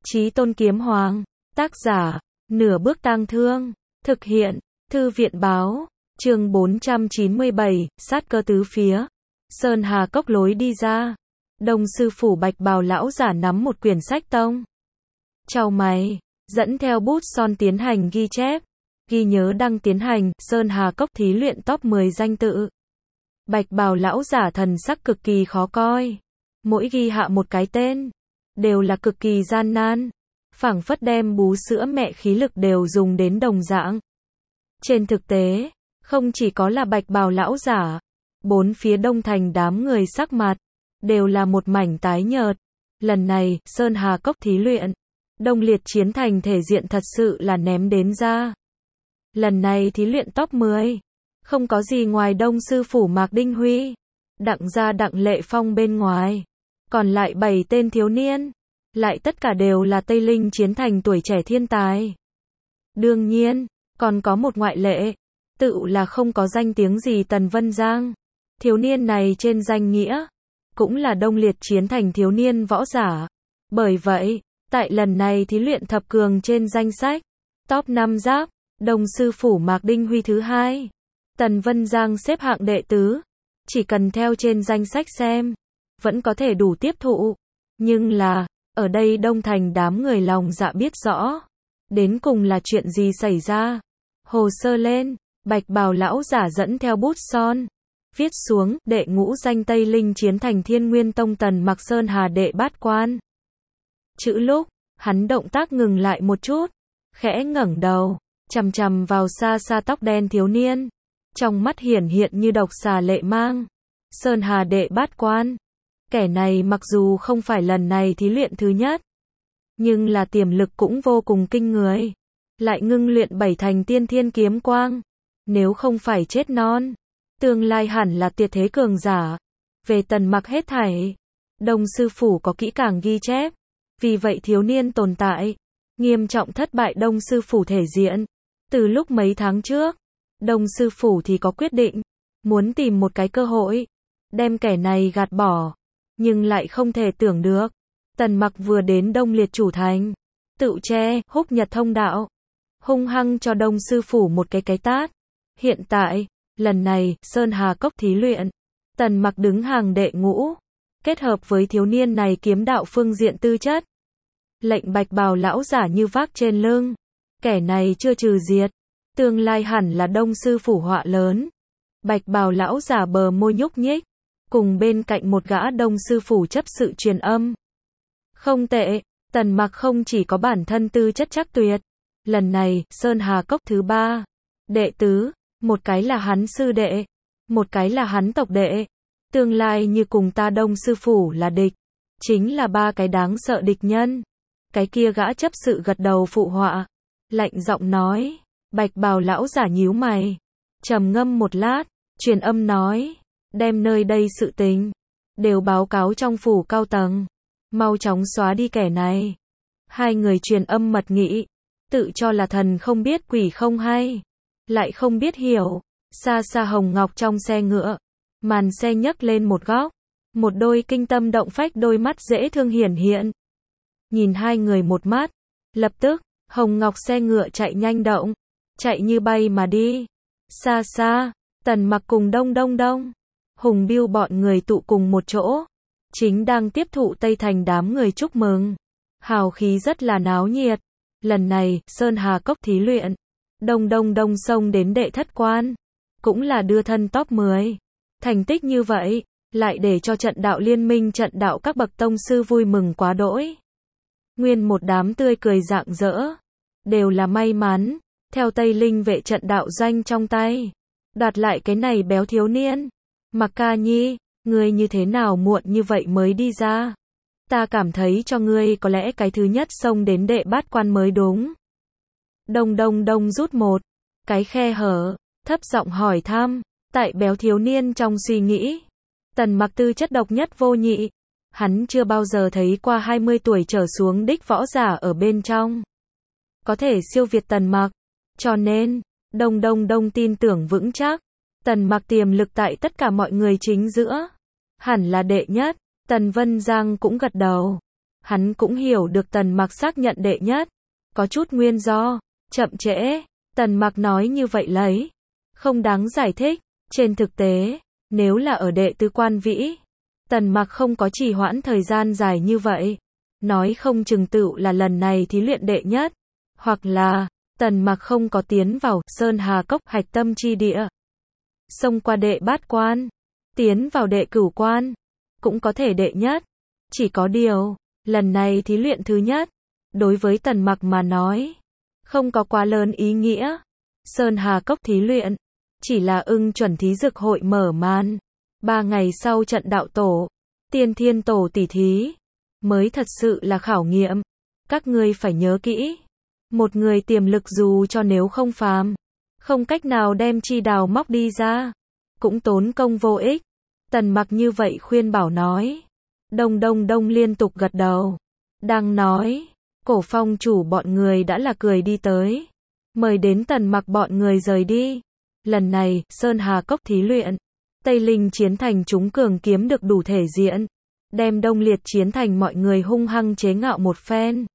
Chí Tôn Kiếm Hoàng. Tác giả, Nửa Bước Tang Thương. Thực hiện, Thư viện báo. Chương 497, sát cơ tứ phía. Sơn Hà Cốc lối đi ra. Đông sư phủ Bạch Bào lão giả nắm một quyển sách tông. Chào mày, dẫn theo bút son tiến hành ghi chép. Ghi nhớ đang tiến hành, Sơn Hà Cốc thí luyện top 10 danh tự. Bạch Bào lão giả thần sắc cực kỳ khó coi. Mỗi ghi hạ một cái tên, đều là cực kỳ gian nan. Phảng phất đem bú sữa mẹ khí lực đều dùng đến đồng dạng. Trên thực tế, không chỉ có là Bạch Bào lão giả, bốn phía Đông Thành đám người sắc mặt, đều là một mảnh tái nhợt. Lần này, Sơn Hà Cốc thí luyện, Đông Liệt Chiến Thành thể diện thật sự là ném đến ra. Lần này thí luyện top 10, không có gì ngoài Đông sư phủ Mạc Đinh Huy, Đặng gia Đặng Lệ Phong bên ngoài. Còn lại 7 tên thiếu niên, lại tất cả đều là Tây Linh Chiến Thành tuổi trẻ thiên tài. Đương nhiên, còn có một ngoại lệ, tự là không có danh tiếng gì Tần Vân Giang. Thiếu niên này trên danh nghĩa, cũng là Đông Liệt Chiến Thành thiếu niên võ giả. Bởi vậy, tại lần này thí luyện thập cường trên danh sách, top 5 giáp, Đông sư phủ Mạc Đinh Huy thứ 2. Tần Vân Giang xếp hạng đệ tứ. Chỉ cần theo trên danh sách xem, vẫn có thể đủ tiếp thụ. Nhưng là, ở đây Đông Thành đám người lòng dạ biết rõ. Đến cùng là chuyện gì xảy ra? Hồ sơ lên, Bạch Bào lão giả dẫn theo bút son. Viết xuống, đệ ngũ danh Tây Linh Chiến Thành Thiên Nguyên Tông Tần Mặc Sơn Hà đệ bát quan. Chữ lúc, hắn động tác ngừng lại một chút. Khẽ ngẩng đầu, chằm chằm vào xa xa tóc đen thiếu niên. Trong mắt hiển hiện như độc xà lệ mang. Sơn Hà đệ bát quan. Kẻ này mặc dù không phải lần này thí luyện thứ nhất, nhưng là tiềm lực cũng vô cùng kinh người. Lại ngưng luyện 7 thành tiên thiên kiếm quang. Nếu không phải chết non, tương lai hẳn là tuyệt thế cường giả. Về Tần Mặc hết thảy, Đông sư phủ có kỹ càng ghi chép. Vì vậy thiếu niên tồn tại, nghiêm trọng thất bại Đông sư phủ thể diện. Từ lúc mấy tháng trước, Đông sư phủ thì có quyết định, muốn tìm một cái cơ hội, đem kẻ này gạt bỏ. Nhưng lại không thể tưởng được, Tần Mặc vừa đến Đông Liệt chủ thành, tự che, húc nhật thông đạo, hung hăng cho Đông sư phủ một cái tát. Hiện tại, lần này, Sơn Hà Cốc thí luyện, Tần Mặc đứng hàng đệ ngũ, kết hợp với thiếu niên này kiếm đạo phương diện tư chất. Lệnh Bạch Bào lão giả như vác trên lưng, kẻ này chưa trừ diệt, tương lai hẳn là Đông sư phủ họa lớn. Bạch Bào lão giả bờ môi nhúc nhích, cùng bên cạnh một gã Đông sư phủ chấp sự truyền âm. Không tệ, Tần Mặc không chỉ có bản thân tư chất chắc tuyệt, lần này, Sơn Hà Cốc thứ 3, đệ tứ, một cái là hắn sư đệ, một cái là hắn tộc đệ. Tương lai như cùng ta Đông sư phủ là địch, chính là 3 cái đáng sợ địch nhân. Cái kia gã chấp sự gật đầu phụ họa, lạnh giọng nói. Bạch Bào lão giả nhíu mày, trầm ngâm một lát, truyền âm nói, đem nơi đây sự tình đều báo cáo trong phủ cao tầng, mau chóng xóa đi kẻ này. Hai người truyền âm mật nghị, tự cho là thần không biết quỷ không hay, lại không biết hiểu. Xa xa Hồng Ngọc trong xe ngựa, màn xe nhấc lên một góc, một đôi kinh tâm động phách đôi mắt dễ thương hiển hiện. Nhìn hai người một mắt, lập tức, Hồng Ngọc xe ngựa chạy nhanh động, chạy như bay mà đi. Xa xa, Tần Mặc cùng Đông, Hùng Biêu bọn người tụ cùng một chỗ, chính đang tiếp thụ Tây Thành đám người chúc mừng. Hào khí rất là náo nhiệt. Lần này, Sơn Hà Cốc thí luyện, Đông xông đến đệ thất quan, cũng là đưa thân top 10. Thành tích như vậy, lại để cho trận đạo liên minh trận đạo các bậc tông sư vui mừng quá đỗi. Nguyên một đám tươi cười rạng rỡ, đều là may mắn, theo Tây Linh vệ trận đạo doanh trong tay, đoạt lại cái này béo thiếu niên. Mặc Ca Nhi, ngươi như thế nào muộn như vậy mới đi ra? Ta cảm thấy cho ngươi có lẽ cái thứ nhất xông đến đệ bát quan mới đúng. Đông rút một cái khe hở, thấp giọng hỏi thăm. Tại béo thiếu niên trong suy nghĩ, Tần Mặc tư chất độc nhất vô nhị. Hắn chưa bao giờ thấy qua 20 tuổi trở xuống đích võ giả ở bên trong có thể siêu việt Tần Mặc. Cho nên, Đông tin tưởng vững chắc, Tần Mặc tiềm lực tại tất cả mọi người chính giữa hẳn là đệ nhất. Tần Vân Giang cũng gật đầu. Hắn cũng hiểu được Tần Mặc xác nhận đệ nhất, có chút nguyên do, chậm trễ, Tần Mặc nói như vậy lấy, không đáng giải thích, trên thực tế, nếu là ở đệ tứ quan vĩ, Tần Mặc không có trì hoãn thời gian dài như vậy, nói không chừng tựu là lần này thí luyện đệ nhất, hoặc là, Tần Mặc không có tiến vào Sơn Hà Cốc hạch tâm chi địa, xông qua đệ bát quan, tiến vào đệ cửu quan, cũng có thể đệ nhất, chỉ có điều, lần này thí luyện thứ nhất, đối với Tần Mặc mà nói, không có quá lớn ý nghĩa. Sơn Hà Cốc thí luyện, chỉ là ưng chuẩn thí dực hội mở màn. 3 ngày sau trận đạo tổ, tiên thiên tổ tỷ thí, mới thật sự là khảo nghiệm. Các ngươi phải nhớ kỹ. Một người tiềm lực dù cho nếu không phàm, không cách nào đem chi đào móc đi ra, cũng tốn công vô ích. Tần Mặc như vậy khuyên bảo nói. Đông liên tục gật đầu. Đang nói, Cổ Phong chủ bọn người đã là cười đi tới, mời đến Tần Mặc bọn người rời đi. Lần này, Sơn Hà Cốc thí luyện, Tây Linh Chiến Thành chúng cường kiếm được đủ thể diện, đem Đông Liệt Chiến Thành mọi người hung hăng chế ngạo một phen.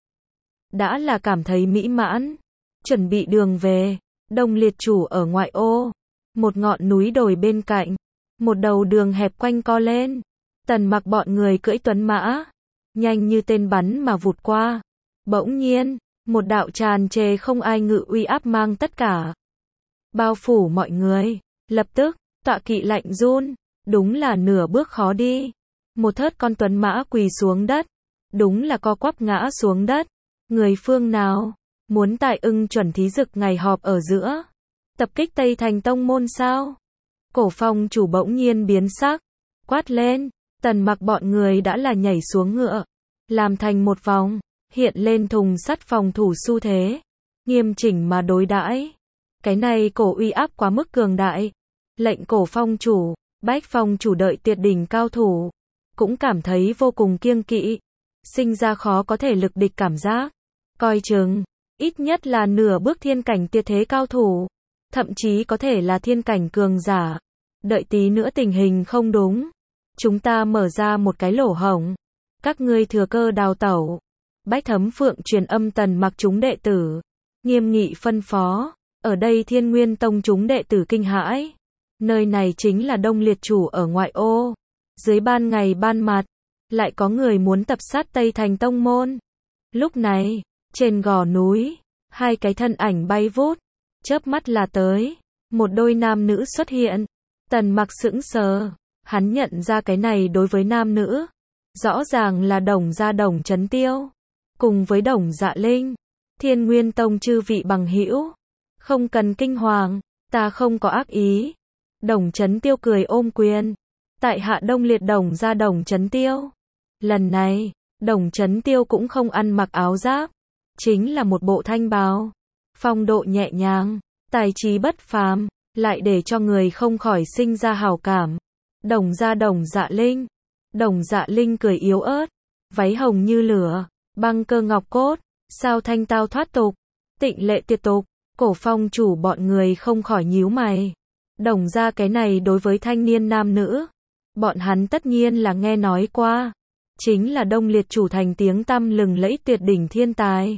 Đã là cảm thấy mỹ mãn, chuẩn bị đường về. Đông Liệt chủ ở ngoại ô, một ngọn núi đồi bên cạnh, một đầu đường hẹp quanh co lên. Tần Mặc bọn người cưỡi tuấn mã, nhanh như tên bắn mà vụt qua. Bỗng nhiên, một đạo tràn trề không ai ngự uy áp mang tất cả, bao phủ mọi người. Lập tức, tọa kỵ lạnh run, đúng là nửa bước khó đi. Một thớt con tuấn mã quỳ xuống đất, đúng là co quắp ngã xuống đất. Người phương nào, muốn tại ưng chuẩn thí dực ngày họp ở giữa, tập kích Tây Thành tông môn sao? Cổ Phong chủ bỗng nhiên biến sắc, quát lên. Tần Mặc bọn người đã là nhảy xuống ngựa, làm thành một vòng, hiện lên thùng sắt phòng thủ xu thế, nghiêm chỉnh mà đối đãi. Cái này cổ uy áp quá mức cường đại, lệnh Cổ Phong chủ, Bách Phong chủ đợi tuyệt đỉnh cao thủ, cũng cảm thấy vô cùng kiêng kỵ, sinh ra khó có thể lực địch cảm giác, coi chừng, ít nhất là nửa bước thiên cảnh tuyệt thế cao thủ, thậm chí có thể là thiên cảnh cường giả. Đợi tí nữa tình hình không đúng, chúng ta mở ra một cái lỗ hổng, các ngươi thừa cơ đào tẩu. Bách Thấm Phượng truyền âm Tần Mặc chúng đệ tử, nghiêm nghị phân phó. Ở đây Thiên Nguyên Tông chúng đệ tử kinh hãi. Nơi này chính là Đông Liệt chủ ở ngoại ô. Dưới ban ngày ban mặt, lại có người muốn tập sát Tây Thành tông môn. Lúc này, trên gò núi, hai cái thân ảnh bay vút, chớp mắt là tới. Một đôi nam nữ xuất hiện. Tần Mặc sững sờ, hắn nhận ra cái này đối với nam nữ, rõ ràng là Đồng gia Đồng Chấn Tiêu, cùng với Đồng Dạ Linh, Thiên Nguyên Tông chư vị bằng hữu, không cần kinh hoàng, ta không có ác ý. Đồng Chấn Tiêu cười ôm quyền, tại hạ Đông Liệt Đồng gia Đồng Chấn Tiêu. Lần này, Đồng Chấn Tiêu cũng không ăn mặc áo giáp, chính là một bộ thanh bào, phong độ nhẹ nhàng, tài trí bất phàm, lại để cho người không khỏi sinh ra hảo cảm. Đồng gia Đồng Dạ Linh, Đồng Dạ Linh cười yếu ớt, váy hồng như lửa, băng cơ ngọc cốt, sao thanh tao thoát tục, tịnh lệ tuyệt tục. Cổ Phong chủ bọn người không khỏi nhíu mày. Đồng gia cái này đối với thanh niên nam nữ, bọn hắn tất nhiên là nghe nói qua, chính là Đông Liệt chủ thành tiếng tăm lừng lẫy tuyệt đỉnh thiên tài.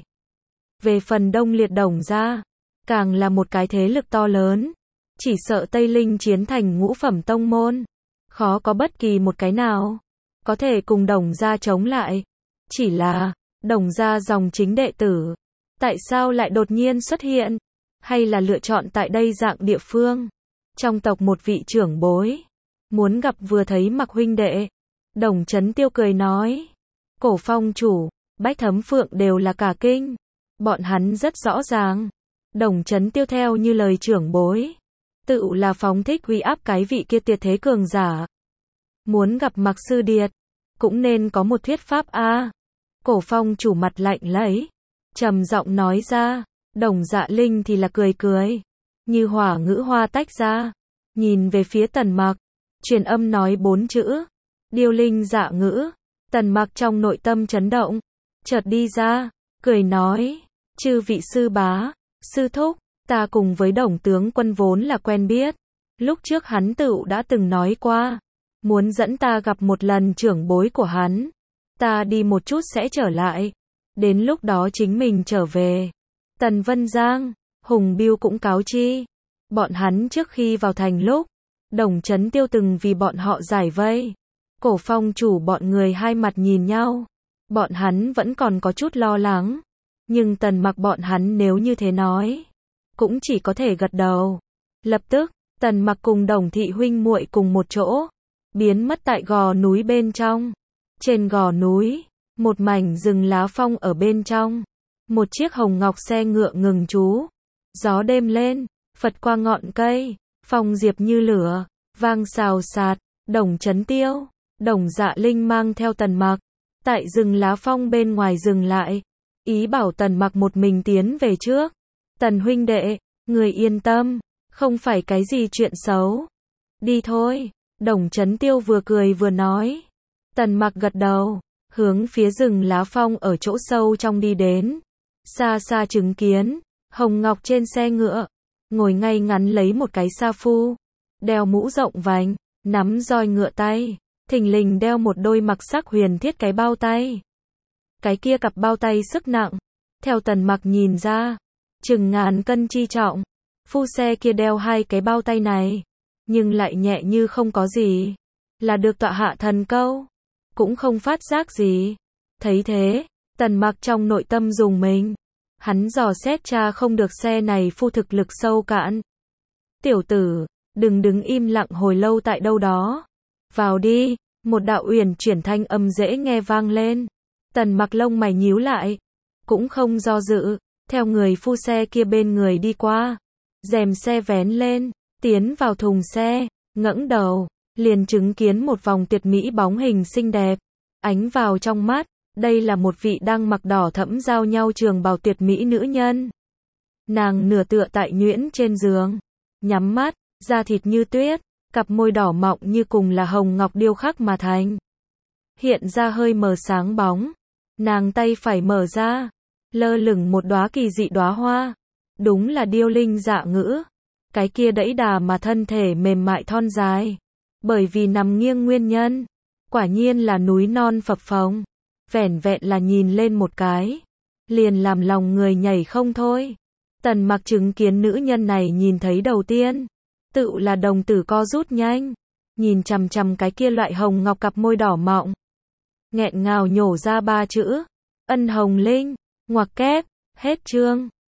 Về phần Đông Liệt Đồng gia, càng là một cái thế lực to lớn, chỉ sợ Tây Linh Chiến Thành ngũ phẩm tông môn, khó có bất kỳ một cái nào có thể cùng Đồng gia chống lại. Chỉ là, Đồng gia dòng chính đệ tử, tại sao lại đột nhiên xuất hiện, hay là lựa chọn tại đây dạng địa phương, trong tộc một vị trưởng bối, muốn gặp vừa thấy Mặc huynh đệ. Đồng Chấn Tiêu cười nói, Cổ Phong chủ, Bách Thấm Phượng đều là cả kinh, bọn hắn rất rõ ràng, Đồng Chấn Tiêu theo như lời trưởng bối, tự là phóng thích uy áp cái vị kia tuyệt thế cường giả. Muốn gặp Mặc sư điệt, cũng nên có một thuyết pháp a. Cổ Phong chủ mặt lạnh lấy, trầm giọng nói ra. Đồng Dạ Linh thì là cười cười, như hỏa ngữ hoa tách ra, nhìn về phía Tần Mặc, truyền âm nói 4 chữ, điêu linh dạ ngữ. Tần Mặc trong nội tâm chấn động, chợt đi ra, cười nói, chư vị sư bá, sư thúc, ta cùng với Đồng tướng quân vốn là quen biết, lúc trước hắn tự đã từng nói qua, muốn dẫn ta gặp một lần trưởng bối của hắn, ta đi một chút sẽ trở lại. Đến lúc đó chính mình trở về. Tần Vân Giang, Hùng Biêu cũng cáo chi. Bọn hắn trước khi vào thành lúc, Đồng Chấn Tiêu từng vì bọn họ giải vây. Cổ Phong chủ bọn người hai mặt nhìn nhau. Bọn hắn vẫn còn có chút lo lắng. Nhưng Tần Mặc bọn hắn nếu như thế nói, cũng chỉ có thể gật đầu. Lập tức, Tần Mặc cùng Đồng thị huynh muội cùng một chỗ, biến mất tại gò núi bên trong. Trên gò núi, một mảnh rừng lá phong ở bên trong. Một chiếc hồng ngọc xe ngựa ngừng trú. Gió đêm lên, phật qua ngọn cây, phong diệp như lửa, vang xào xạc. Đồng Chấn Tiêu, Đồng Dạ Linh mang theo Tần Mặc, tại rừng lá phong bên ngoài dừng lại, ý bảo Tần Mặc một mình tiến về trước. Tần huynh đệ, người yên tâm, không phải cái gì chuyện xấu. Đi thôi, Đồng Chấn Tiêu vừa cười vừa nói. Tần Mặc gật đầu, hướng phía rừng lá phong ở chỗ sâu trong đi đến. Xa xa chứng kiến, Hồng Ngọc trên xe ngựa, ngồi ngay ngắn lấy một cái sa phu, đeo mũ rộng vành, nắm roi ngựa tay, thình lình đeo một đôi mặc sắc huyền thiết cái bao tay. Cái kia cặp bao tay sức nặng, theo Tần Mặc nhìn ra, chừng ngàn cân chi trọng. Phu xe kia đeo hai cái bao tay này, nhưng lại nhẹ như không có gì, là được tọa hạ thần câu, cũng không phát giác gì. Thấy thế, Tần Mặc trong nội tâm dùng mình, hắn dò xét tra không được xe này phu thực lực sâu cạn. Tiểu tử, đừng đứng im lặng hồi lâu tại đâu đó. Vào đi, một đạo uyển chuyển thanh âm dễ nghe vang lên. Tần Mặc lông mày nhíu lại, cũng không do dự, theo người phu xe kia bên người đi qua. Rèm xe vén lên, tiến vào thùng xe, ngẩng đầu, liền chứng kiến một vòng tuyệt mỹ bóng hình xinh đẹp. Ánh vào trong mắt, đây là một vị đang mặc đỏ thẫm giao nhau trường bào tuyệt mỹ nữ nhân. Nàng nửa tựa tại nhuyễn trên giường, nhắm mắt, da thịt như tuyết, cặp môi đỏ mọng như cùng là hồng ngọc điêu khắc mà thành. Hiện ra hơi mờ sáng bóng, nàng tay phải mở ra, lơ lửng một đóa kỳ dị đóa hoa. Đúng là điêu linh dạ ngữ. Cái kia đẫy đà mà thân thể mềm mại thon dài, bởi vì nằm nghiêng nguyên nhân, quả nhiên là núi non phập phồng. Vẻn vẹn là nhìn lên một cái, liền làm lòng người nhảy không thôi. Tần Mặc chứng kiến nữ nhân này nhìn thấy đầu tiên, tự là đồng tử co rút nhanh, nhìn chằm chằm cái kia loại hồng ngọc cặp môi đỏ mọng, nghẹn ngào nhổ ra ba chữ: Ân Hồng Linh. Ngoặc kép, hết chương.